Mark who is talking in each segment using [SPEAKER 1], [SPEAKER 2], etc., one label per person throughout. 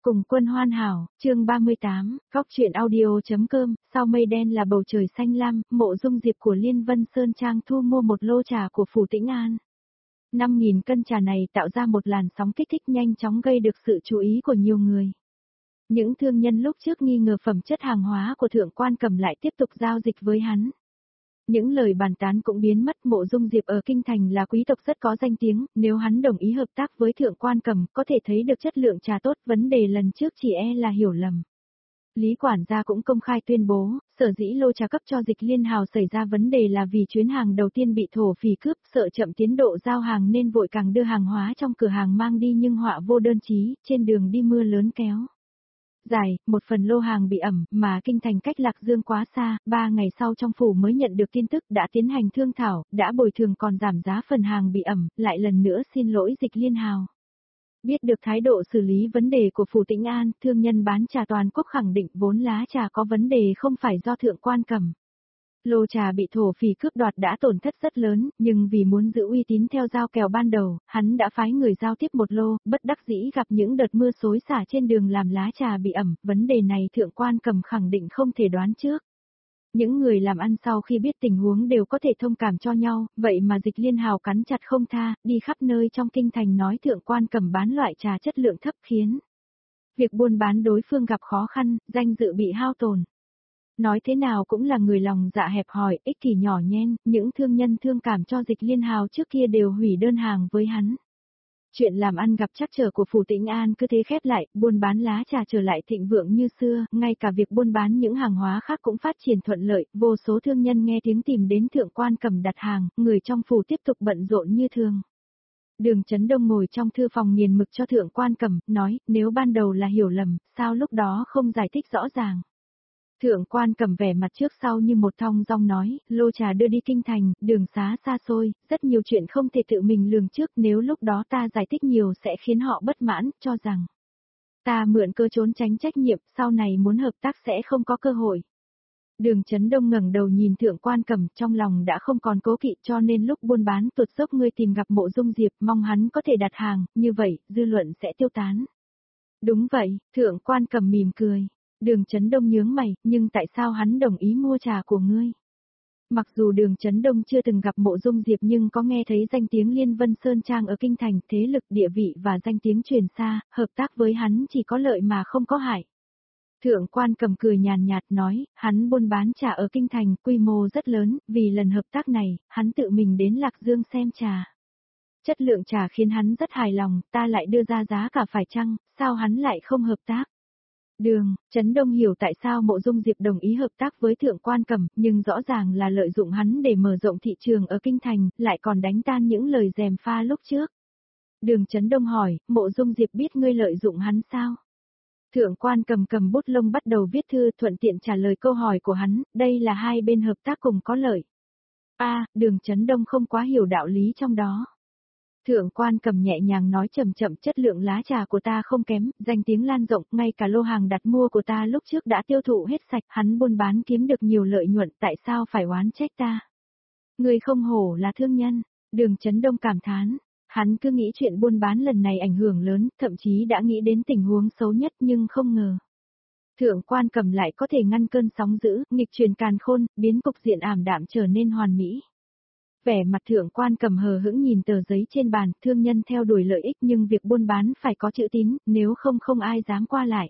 [SPEAKER 1] Cùng quân hoàn hảo, chương 38, góc truyện audio.com, sau mây đen là bầu trời xanh lam, Mộ Dung Diệp của Liên Vân Sơn Trang thu mua một lô trà của Phủ Tĩnh An. 5.000 cân trà này tạo ra một làn sóng kích thích nhanh chóng gây được sự chú ý của nhiều người. Những thương nhân lúc trước nghi ngờ phẩm chất hàng hóa của Thượng Quan Cầm lại tiếp tục giao dịch với hắn. Những lời bàn tán cũng biến mất. Mộ Dung Diệp ở Kinh Thành là quý tộc rất có danh tiếng, nếu hắn đồng ý hợp tác với Thượng Quan Cầm có thể thấy được chất lượng trà tốt, vấn đề lần trước chỉ là hiểu lầm. Lý quản gia cũng công khai tuyên bố, sở dĩ lô trà cấp cho Dịch Liên Hào xảy ra vấn đề là vì chuyến hàng đầu tiên bị thổ phỉ cướp, sợ chậm tiến độ giao hàng nên vội càng đưa hàng hóa trong cửa hàng mang đi, nhưng họa vô đơn chí, trên đường đi mưa lớn kéo dài, một phần lô hàng bị ẩm, mà Kinh Thành cách Lạc Dương quá xa, 3 ngày sau trong phủ mới nhận được tin tức đã tiến hành thương thảo, đã bồi thường còn giảm giá phần hàng bị ẩm, lại lần nữa xin lỗi Dịch Liên Hào. Biết được thái độ xử lý vấn đề của Phủ Tĩnh An, thương nhân bán trà toàn quốc khẳng định vốn lá trà có vấn đề không phải do Thượng Quan Cầm. Lô trà bị thổ phỉ cướp đoạt đã tổn thất rất lớn, nhưng vì muốn giữ uy tín theo giao kèo ban đầu, hắn đã phái người giao tiếp một lô, bất đắc dĩ gặp những đợt mưa xối xả trên đường làm lá trà bị ẩm, vấn đề này Thượng Quan Cầm khẳng định không thể đoán trước. Những người làm ăn sau khi biết tình huống đều có thể thông cảm cho nhau, vậy mà Dịch Liên Hào cắn chặt không tha, đi khắp nơi trong Kinh Thành nói Thượng Quan Cầm bán loại trà chất lượng thấp khiến việc buôn bán đối phương gặp khó khăn, danh dự bị hao tổn. Nói thế nào cũng là người lòng dạ hẹp hòi, ích kỷ nhỏ nhen, những thương nhân thương cảm cho Dịch Liên Hào trước kia đều hủy đơn hàng với hắn. Chuyện làm ăn gặp trắc trở của Phủ Tĩnh An cứ thế khép lại, buôn bán lá trà trở lại thịnh vượng như xưa, ngay cả việc buôn bán những hàng hóa khác cũng phát triển thuận lợi, vô số thương nhân nghe tiếng tìm đến Thượng Quan Cầm đặt hàng, người trong phủ tiếp tục bận rộn như thường. Đường Chấn Đông ngồi trong thư phòng nghiền mực cho Thượng Quan Cầm, nói, nếu ban đầu là hiểu lầm, sao lúc đó không giải thích rõ ràng. Thượng Quan Cầm vẻ mặt trước sau như một thong dong nói, lô trà đưa đi Kinh Thành, đường xá xa xôi, rất nhiều chuyện không thể tự mình lường trước, nếu lúc đó ta giải thích nhiều sẽ khiến họ bất mãn, cho rằng ta mượn cơ trốn tránh trách nhiệm, sau này muốn hợp tác sẽ không có cơ hội. Đường Chấn Đông ngẩng đầu nhìn Thượng Quan Cầm, trong lòng đã không còn cố kỵ, cho nên lúc buôn bán tuột dốc ngươi tìm gặp Mộ Dung Diệp, mong hắn có thể đặt hàng, như vậy, dư luận sẽ tiêu tán. Đúng vậy, Thượng Quan Cầm mỉm cười. Đường Chấn Đông nhướng mày, nhưng tại sao hắn đồng ý mua trà của ngươi? Mặc dù Đường Chấn Đông chưa từng gặp Mộ Dung Diệp nhưng có nghe thấy danh tiếng Liên Vân Sơn Trang ở Kinh Thành, thế lực địa vị và danh tiếng truyền xa, hợp tác với hắn chỉ có lợi mà không có hại. Thượng Quan Cầm cười nhàn nhạt nói, hắn buôn bán trà ở Kinh Thành, quy mô rất lớn, vì lần hợp tác này, hắn tự mình đến Lạc Dương xem trà. Chất lượng trà khiến hắn rất hài lòng, ta lại đưa ra giá cả phải chăng, sao hắn lại không hợp tác? Đường Chấn Đông hiểu tại sao Mộ Dung Diệp đồng ý hợp tác với Thượng Quan Cầm, nhưng rõ ràng là lợi dụng hắn để mở rộng thị trường ở Kinh Thành, lại còn đánh tan những lời gièm pha lúc trước. Đường Chấn Đông hỏi, Mộ Dung Diệp biết ngươi lợi dụng hắn sao? Thượng Quan Cầm cầm bút lông bắt đầu viết thư, thuận tiện trả lời câu hỏi của hắn, đây là hai bên hợp tác cùng có lợi. Đường Chấn Đông không quá hiểu đạo lý trong đó. Thượng Quan Cầm nhẹ nhàng nói chậm chậm, chất lượng lá trà của ta không kém, danh tiếng lan rộng, ngay cả lô hàng đặt mua của ta lúc trước đã tiêu thụ hết sạch, hắn buôn bán kiếm được nhiều lợi nhuận, tại sao phải oán trách ta? Người không hổ là thương nhân, Đường Chấn Đông cảm thán, hắn cứ nghĩ chuyện buôn bán lần này ảnh hưởng lớn, thậm chí đã nghĩ đến tình huống xấu nhất nhưng không ngờ. Thượng Quan Cầm lại có thể ngăn cơn sóng dữ, nghịch truyền càn khôn, biến cục diện ảm đạm trở nên hoàn mỹ. Vẻ mặt Thượng Quan Cầm hờ hững nhìn tờ giấy trên bàn, thương nhân theo đuổi lợi ích nhưng việc buôn bán phải có chữ tín, nếu không không ai dám qua lại.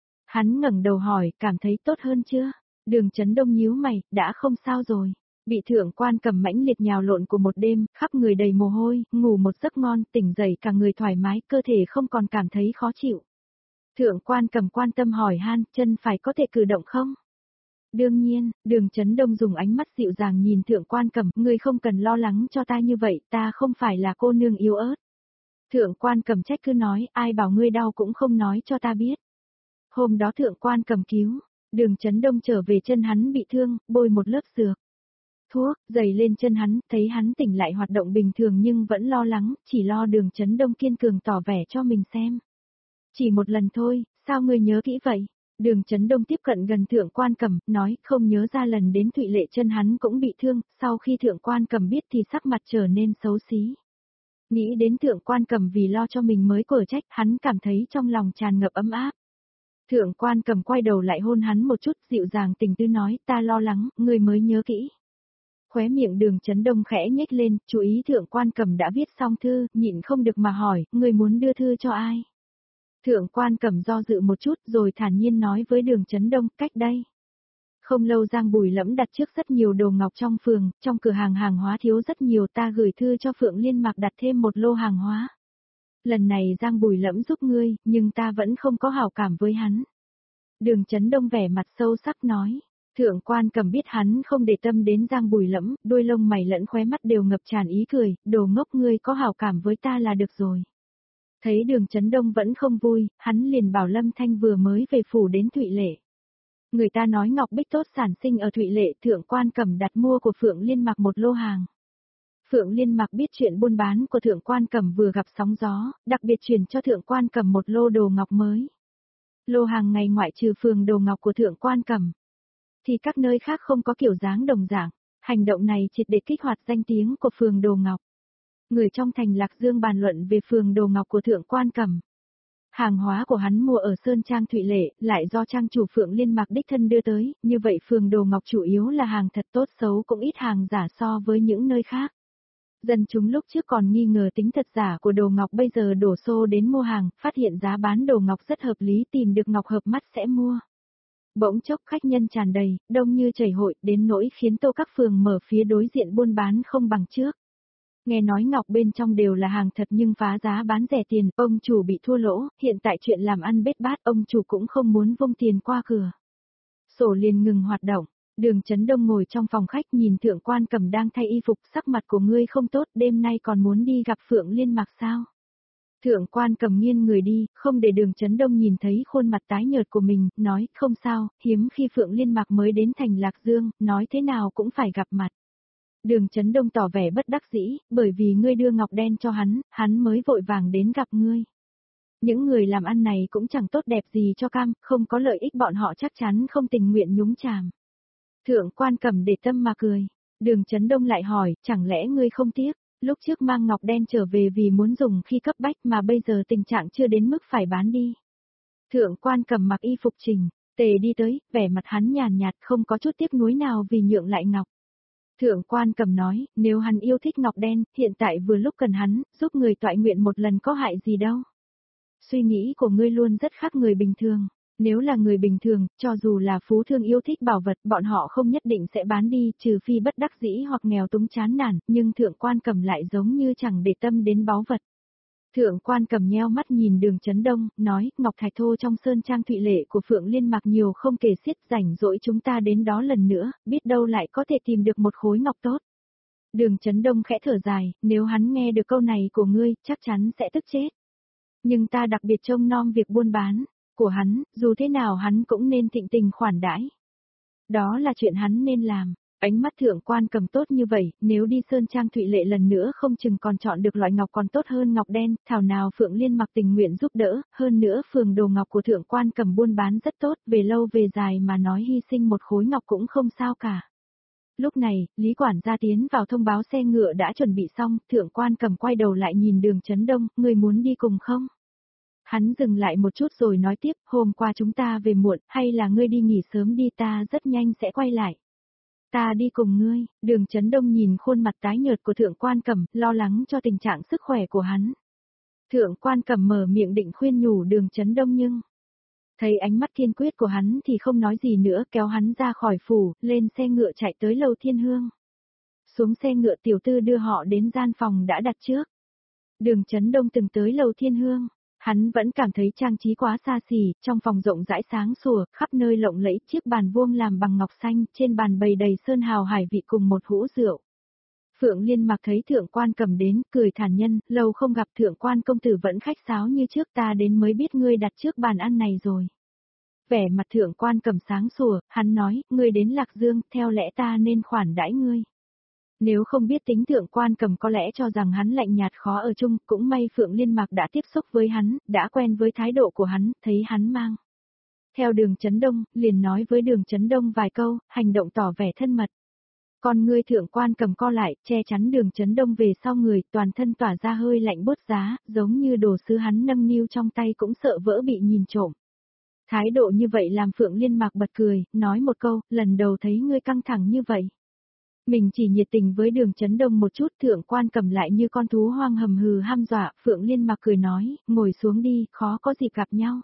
[SPEAKER 1] Hắn ngẩng đầu hỏi, cảm thấy tốt hơn chưa? Đường Chấn Đông nhíu mày, đã không sao rồi. Bị Thượng Quan Cầm mãnh liệt nhào lộn của một đêm, khắp người đầy mồ hôi, ngủ một giấc ngon, tỉnh dậy cả người thoải mái, cơ thể không còn cảm thấy khó chịu. Thượng Quan Cầm quan tâm hỏi han, chân phải có thể cử động không? Đương nhiên, Đường Chấn Đông dùng ánh mắt dịu dàng nhìn Thượng Quan Cầm, ngươi không cần lo lắng cho ta như vậy, ta không phải là cô nương yếu ớt. Thượng Quan Cầm trách cứ nói, ai bảo ngươi đau cũng không nói cho ta biết. Hôm đó Thượng Quan Cầm cứu, Đường Chấn Đông trở về chân hắn bị thương, bôi một lớp dược thuốc, giày lên chân hắn, thấy hắn tỉnh lại hoạt động bình thường nhưng vẫn lo lắng, chỉ lo Đường Chấn Đông kiên cường tỏ vẻ cho mình xem. Chỉ một lần thôi, sao ngươi nhớ kỹ vậy? Đường Chấn Đông tiếp cận gần Thượng Quan Cầm, nói không nhớ ra lần đến Thụy Lệ chân hắn cũng bị thương, sau khi Thượng Quan Cầm biết thì sắc mặt trở nên xấu xí. Nghĩ đến Thượng Quan Cầm vì lo cho mình mới quở trách, hắn cảm thấy trong lòng tràn ngập ấm áp. Thượng Quan Cầm quay đầu lại hôn hắn một chút, dịu dàng tình tư nói, ta lo lắng, ngươi mới nhớ kỹ. Khóe miệng Đường Chấn Đông khẽ nhếch lên, chú ý Thượng Quan Cầm đã viết xong thư, nhịn không được mà hỏi, ngươi muốn đưa thư cho ai? Thượng Quan Cầm do dự một chút rồi thản nhiên nói với Đường Chấn Đông, cách đây. Không lâu Giang Bùi Lẫm đặt trước rất nhiều đồ ngọc trong phường, trong cửa hàng hàng hóa thiếu rất nhiều, ta gửi thư cho Phượng Liên Mạc đặt thêm một lô hàng hóa. Lần này Giang Bùi Lẫm giúp ngươi, nhưng ta vẫn không có hảo cảm với hắn. Đường Chấn Đông vẻ mặt sâu sắc nói. Thượng Quan Cầm biết hắn không để tâm đến Giang Bùi Lẫm, đôi lông mày lẫn khóe mắt đều ngập tràn ý cười, đồ ngốc ngươi có hảo cảm với ta là được rồi. Thấy Đường Chấn Đông vẫn không vui, hắn liền bảo Lâm Thanh vừa mới về phủ đến Thụy Lệ. Người ta nói ngọc bích tốt sản sinh ở Thụy Lệ, Thượng Quan Cầm đặt mua của Phượng Liên Mạc một lô hàng. Phượng Liên Mạc biết chuyện buôn bán của Thượng Quan Cầm vừa gặp sóng gió, đặc biệt chuyển cho Thượng Quan Cầm một lô đồ ngọc mới. Lô hàng này ngoại trừ phường đồ ngọc của Thượng Quan Cầm, thì các nơi khác không có kiểu dáng đồng dạng. Hành động này triệt để kích hoạt danh tiếng của phường đồ ngọc. Người trong thành Lạc Dương bàn luận về phường đồ ngọc của Thượng Quan Cầm. Hàng hóa của hắn mua ở Sơn Trang Thụy Lệ, lại do trang chủ Phượng Liên Mạc đích thân đưa tới, như vậy phường đồ ngọc chủ yếu là hàng thật tốt xấu cũng ít hàng giả so với những nơi khác. Dân chúng lúc trước còn nghi ngờ tính thật giả của đồ ngọc bây giờ đổ xô đến mua hàng, phát hiện giá bán đồ ngọc rất hợp lý, tìm được ngọc hợp mắt sẽ mua. Bỗng chốc khách nhân tràn đầy, đông như chảy hội, đến nỗi khiến Tô các phường mở phía đối diện buôn bán không bằng trước. Nghe nói ngọc bên trong đều là hàng thật nhưng phá giá bán rẻ tiền, ông chủ bị thua lỗ, hiện tại chuyện làm ăn bết bát, ông chủ cũng không muốn vung tiền qua cửa. Sổ liền ngừng hoạt động, Đường Chấn Đông ngồi trong phòng khách nhìn Thượng Quan Cầm đang thay y phục, sắc mặt của ngươi không tốt, đêm nay còn muốn đi gặp Phượng Liên Mạc sao? Thượng Quan Cầm nghiêng người đi, không để Đường Chấn Đông nhìn thấy khuôn mặt tái nhợt của mình, nói, không sao, hiếm khi Phượng Liên Mạc mới đến thành Lạc Dương, nói thế nào cũng phải gặp mặt. Đường Chấn Đông tỏ vẻ bất đắc dĩ, bởi vì ngươi đưa ngọc đen cho hắn mới vội vàng đến gặp ngươi. Những người làm ăn này cũng chẳng tốt đẹp gì cho cam, không có lợi ích bọn họ chắc chắn không tình nguyện nhúng chàm. Thượng Quan Cầm để tâm mà cười. Đường Chấn Đông lại hỏi, chẳng lẽ ngươi không tiếc, lúc trước mang ngọc đen trở về vì muốn dùng khi cấp bách mà bây giờ tình trạng chưa đến mức phải bán đi. Thượng Quan Cầm mặc y phục trình, tề đi tới, vẻ mặt hắn nhàn nhạt không có chút tiếc nuối nào vì nhượng lại ngọc. Thượng Quan Cầm nói, nếu hắn yêu thích ngọc đen, hiện tại vừa lúc cần hắn, giúp người toại nguyện một lần có hại gì đâu. Suy nghĩ của ngươi luôn rất khác người bình thường. Nếu là người bình thường, cho dù là phú thương yêu thích bảo vật, bọn họ không nhất định sẽ bán đi, trừ phi bất đắc dĩ hoặc nghèo túng chán nản, nhưng Thượng Quan Cầm lại giống như chẳng để tâm đến báu vật. Thượng Quan Cầm nheo mắt nhìn Đường Chấn Đông, nói, ngọc thạch thô trong Sơn Trang Thụy Lệ của Phượng Liên Mạc nhiều không kể xiết, rảnh rỗi chúng ta đến đó lần nữa, biết đâu lại có thể tìm được một khối ngọc tốt. Đường Chấn Đông khẽ thở dài, nếu hắn nghe được câu này của ngươi, chắc chắn sẽ tức chết. Nhưng ta đặc biệt trông nom việc buôn bán của hắn, dù thế nào hắn cũng nên thịnh tình khoản đãi. Đó là chuyện hắn nên làm. Ánh mắt Thượng Quan Cầm tốt như vậy, nếu đi Sơn Trang Thụy Lệ lần nữa không chừng còn chọn được loại ngọc còn tốt hơn ngọc đen, thảo nào Phượng Liên Mạc tình nguyện giúp đỡ, hơn nữa phường đồ ngọc của Thượng Quan Cầm buôn bán rất tốt, về lâu về dài mà nói hy sinh một khối ngọc cũng không sao cả. Lúc này, Lý quản gia tiến vào thông báo xe ngựa đã chuẩn bị xong, Thượng Quan Cầm quay đầu lại nhìn Đường Chấn Đông, người muốn đi cùng không? Hắn dừng lại một chút rồi nói tiếp, hôm qua chúng ta về muộn, hay là ngươi đi nghỉ sớm đi, ta rất nhanh sẽ quay lại. Ta đi cùng ngươi. Đường Chấn Đông nhìn khuôn mặt tái nhợt của Thượng Quan Cầm, lo lắng cho tình trạng sức khỏe của hắn. Thượng Quan Cầm mở miệng định khuyên nhủ Đường Chấn Đông nhưng thấy ánh mắt kiên quyết của hắn thì không nói gì nữa, kéo hắn ra khỏi phủ, lên xe ngựa chạy tới lầu Thiên Hương. Xuống xe ngựa tiểu tư đưa họ đến gian phòng đã đặt trước. Đường Chấn Đông từng tới lầu Thiên Hương. Hắn vẫn cảm thấy trang trí quá xa xỉ, trong phòng rộng rãi sáng sủa, khắp nơi lộng lẫy, chiếc bàn vuông làm bằng ngọc xanh, trên bàn bày đầy sơn hào hải vị cùng một hũ rượu. Phượng Liên Mạc thấy Thượng Quan Cầm đến, cười thản nhân, lâu không gặp Thượng Quan công tử vẫn khách sáo như trước, ta đến mới biết ngươi đặt trước bàn ăn này rồi. Vẻ mặt Thượng Quan Cầm sáng sủa, hắn nói, ngươi đến Lạc Dương, theo lẽ ta nên khoản đãi ngươi. Nếu không biết tính Thượng Quan Cầm có lẽ cho rằng hắn lạnh nhạt khó ở chung, cũng may Phượng Liên Mạc đã tiếp xúc với hắn, đã quen với thái độ của hắn, thấy hắn mang theo Đường Chấn Đông, liền nói với Đường Chấn Đông vài câu, hành động tỏ vẻ thân mật. Con ngươi thượng quan cầm co lại, che chắn Đường Chấn Đông về sau người, toàn thân tỏa ra hơi lạnh bút giá, giống như đồ sứ hắn nâng niu trong tay cũng sợ vỡ bị nhìn trộm. Thái độ như vậy làm Phượng Liên Mạc bật cười, nói một câu, lần đầu thấy ngươi căng thẳng như vậy. Mình chỉ nhiệt tình với Đường Chấn Đông một chút, thượng quan cầm lại như con thú hoang hầm hừ ham dọa, Phượng Liên Mạc cười nói, ngồi xuống đi, khó có dịp gặp nhau.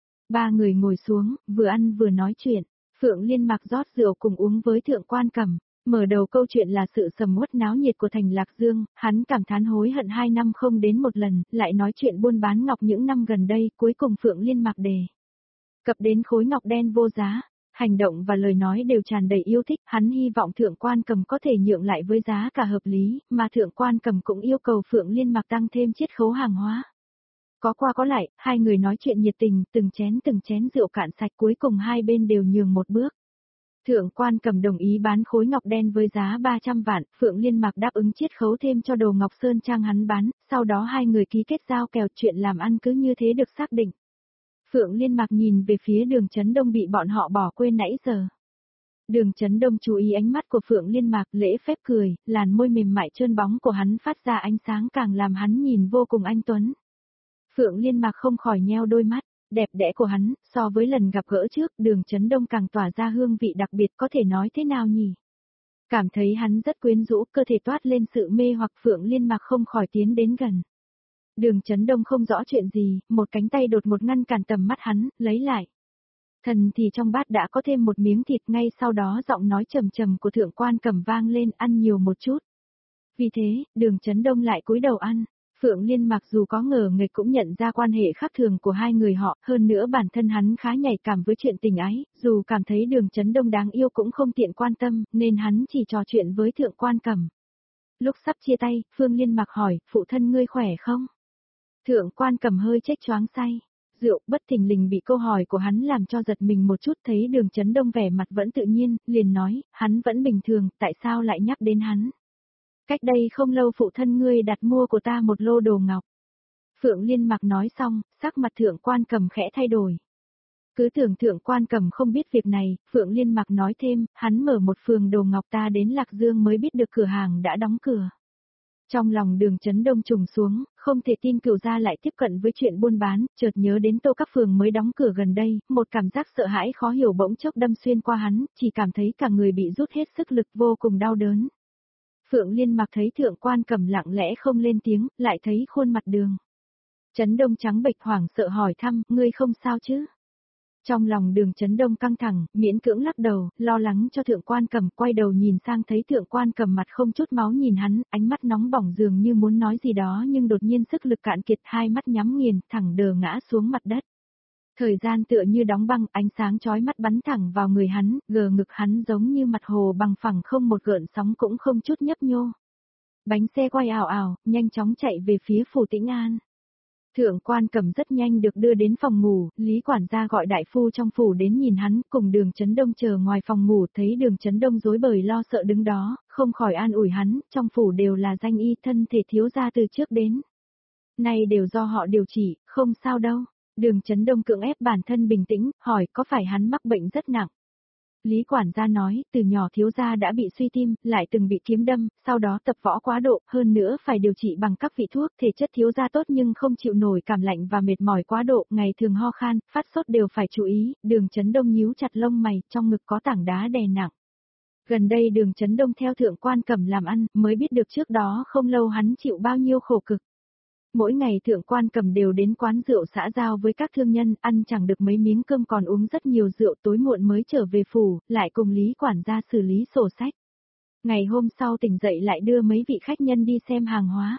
[SPEAKER 1] Ba người ngồi xuống, vừa ăn vừa nói chuyện, Phượng Liên Mạc rót rượu cùng uống với thượng quan cầm. Mở đầu câu chuyện là sự sầm uất náo nhiệt của thành Lạc Dương, hắn cảm thán hối hận 2 năm không đến một lần, lại nói chuyện buôn bán ngọc những năm gần đây, cuối cùng Phượng Liên Mạc đề cập đến khối ngọc đen vô giá, hành động và lời nói đều tràn đầy yêu thích, hắn hy vọng thượng quan cầm có thể nhượng lại với giá cả hợp lý, mà thượng quan cầm cũng yêu cầu Phượng Liên Mạc tăng thêm chiết khấu hàng hóa. Có qua có lại, hai người nói chuyện nhiệt tình, từng chén rượu cạn sạch, cuối cùng hai bên đều nhường một bước. Thượng quan cầm đồng ý bán khối ngọc đen với giá 300 vạn, Phượng Liên Mạc đáp ứng chiết khấu thêm cho đồ ngọc sơn trang hắn bán, sau đó hai người ký kết giao kèo, chuyện làm ăn cứ như thế được xác định. Phượng Liên Mạc nhìn về phía Đường Chấn Đông bị bọn họ bỏ quên nãy giờ. Đường Chấn Đông chú ý ánh mắt của Phượng Liên Mạc, lễ phép cười, làn môi mềm mại trơn bóng của hắn phát ra ánh sáng càng làm hắn nhìn vô cùng anh tuấn. Phượng Liên Mạc không khỏi nheo đôi mắt, đẹp đẽ của hắn, so với lần gặp gỡ trước, Đường Chấn Đông càng tỏa ra hương vị đặc biệt, có thể nói thế nào nhỉ? Cảm thấy hắn rất quyến rũ, cơ thể toát lên sự mê hoặc, Phượng Liên Mạc không khỏi tiến đến gần. Đường Chấn Đông không rõ chuyện gì, một cánh tay đột ngột ngăn cản tầm mắt hắn, lấy lại. Thần thì trong bát đã có thêm một miếng thịt, ngay sau đó giọng nói trầm trầm của thượng quan cầm vang lên, ăn nhiều một chút. Vì thế, Đường Chấn Đông lại cúi đầu ăn. Phượng Liên mặc dù có ngờ nghịch cũng nhận ra quan hệ khác thường của hai người họ, hơn nữa bản thân hắn khá nhạy cảm với chuyện tình ái, dù cảm thấy Đường Chấn Đông đáng yêu cũng không tiện quan tâm, nên hắn chỉ trò chuyện với thượng quan cầm. Lúc sắp chia tay, Phương Liên mặc hỏi, phụ thân ngươi khỏe không? Thượng quan cầm hơi chết choáng say. Rượu bất thình lình bị câu hỏi của hắn làm cho giật mình một chút, thấy Đường Chấn Đông vẻ mặt vẫn tự nhiên, liền nói, hắn vẫn bình thường, tại sao lại nhắc đến hắn? Cách đây không lâu phụ thân ngươi đặt mua của ta một lô đồ ngọc. Phượng Liên Mặc nói xong, sắc mặt thượng quan cầm khẽ thay đổi. Cứ tưởng thượng quan cầm không biết việc này, Phượng Liên Mặc nói thêm, hắn mở một phường đồ ngọc, ta đến Lạc Dương mới biết được cửa hàng đã đóng cửa. Trong lòng Đường Chấn Đông trùng xuống, không thể tin Cửu gia lại tiếp cận với chuyện buôn bán, chợt nhớ đến Tô Các Phường mới đóng cửa gần đây, một cảm giác sợ hãi khó hiểu bỗng chốc đâm xuyên qua hắn, chỉ cảm thấy cả người bị rút hết sức lực, vô cùng đau đớn. Phượng Liên Mặc thấy thượng quan cầm lặng lẽ không lên tiếng, lại thấy khuôn mặt Đường Chấn Đông trắng bệch, hoảng sợ hỏi thăm, ngươi không sao chứ? Trong lòng Đường Chấn Đông căng thẳng, miễn cưỡng lắc đầu, lo lắng cho thượng quan cầm, quay đầu nhìn sang thấy thượng quan cầm mặt không chút máu nhìn hắn, ánh mắt nóng bỏng dường như muốn nói gì đó nhưng đột nhiên sức lực cạn kiệt, hai mắt nhắm nghiền, thẳng đờ ngã xuống mặt đất. Thời gian tựa như đóng băng, ánh sáng chói mắt bắn thẳng vào người hắn, gờ ngực hắn giống như mặt hồ bằng phẳng không một gợn sóng cũng không chút nhấp nhô. Bánh xe quay ảo ảo, nhanh chóng chạy về phía phủ Tĩnh An. Thượng quan cầm rất nhanh được đưa đến phòng ngủ, Lý quản gia gọi đại phu trong phủ đến nhìn hắn, cùng Đường Chấn Đông chờ ngoài phòng ngủ, thấy Đường Chấn Đông rối bời lo sợ đứng đó, không khỏi an ủi hắn, trong phủ đều là danh y, thân thể thiếu gia từ trước đến nay đều do họ điều trị, không sao đâu. Đường Chấn Đông cưỡng ép bản thân bình tĩnh, hỏi có phải hắn mắc bệnh rất nặng. Lý quản gia nói, từ nhỏ thiếu gia đã bị suy tim, lại từng bị kiếm đâm, sau đó tập võ quá độ, hơn nữa phải điều trị bằng các vị thuốc, thể chất thiếu gia tốt nhưng không chịu nổi cảm lạnh và mệt mỏi quá độ, ngày thường ho khan, phát sốt đều phải chú ý. Đường Chấn Đông nhíu chặt lông mày, trong ngực có tảng đá đè nặng. Gần đây Đường Chấn Đông theo thượng quan cầm làm ăn, mới biết được trước đó không lâu hắn chịu bao nhiêu khổ cực. Mỗi ngày thượng quan cầm đều đến quán rượu xã giao với các thương nhân, ăn chẳng được mấy miếng cơm còn uống rất nhiều rượu, tối muộn mới trở về phủ, lại cùng Lý quản gia xử lý sổ sách. Ngày hôm sau tỉnh dậy lại đưa mấy vị khách nhân đi xem hàng hóa.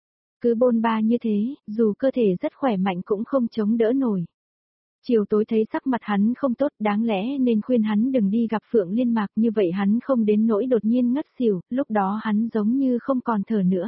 [SPEAKER 1] Cứ bôn ba như thế, dù cơ thể rất khỏe mạnh cũng không chống đỡ nổi. Chiều tối thấy sắc mặt hắn không tốt, đáng lẽ nên khuyên hắn đừng đi gặp Phượng Liên Mạc, như vậy hắn không đến nỗi đột nhiên ngất xỉu, lúc đó hắn giống như không còn thở nữa.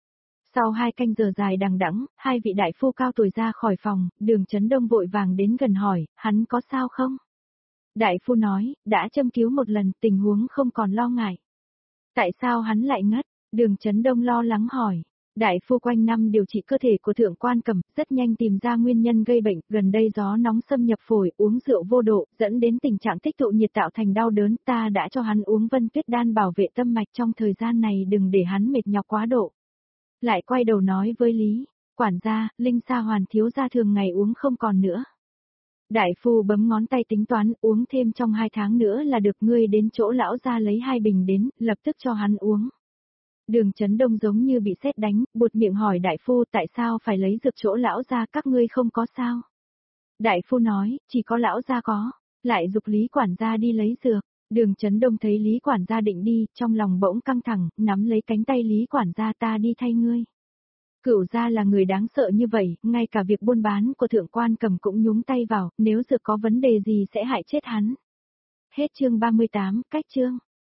[SPEAKER 1] Sau 2 canh giờ dài đằng đẵng, hai vị đại phu cao tuổi ra khỏi phòng, Đường Chấn Đông vội vàng đến gần hỏi, hắn có sao không? Đại phu nói, đã châm cứu một lần, tình huống không còn lo ngại. Tại sao hắn lại ngất? Đường Chấn Đông lo lắng hỏi. Đại phu quanh năm điều trị cơ thể của Thượng Quan Cẩm, rất nhanh tìm ra nguyên nhân gây bệnh, gần đây gió nóng xâm nhập phổi, uống rượu vô độ, dẫn đến tình trạng tích tụ nhiệt tạo thành đau đớn, ta đã cho hắn uống Vân Tuyết đan bảo vệ tâm mạch trong thời gian này đừng để hắn mệt nhọc quá độ. Lại quay đầu nói với Lý, quản gia, Linh Sa Hoàn thiếu gia thường ngày uống không còn nữa. Đại phu bấm ngón tay tính toán, uống thêm trong 2 tháng nữa là được, ngươi đến chỗ lão gia lấy 2 bình đến, lập tức cho hắn uống. Đường Chấn Đông giống như bị sét đánh, buột miệng hỏi đại phu tại sao phải lấy dược chỗ lão gia, các ngươi không có sao. Đại phu nói, chỉ có lão gia có, lại giục Lý quản gia đi lấy dược. Đường Chấn Đông thấy Lý quản gia định đi, trong lòng bỗng căng thẳng, nắm lấy cánh tay Lý quản gia, ta đi thay ngươi. Cửu gia là người đáng sợ như vậy, ngay cả việc buôn bán của Thượng Quan Cẩm cũng nhúng tay vào, nếu dược có vấn đề gì sẽ hại chết hắn. Hết chương 38, cách chương.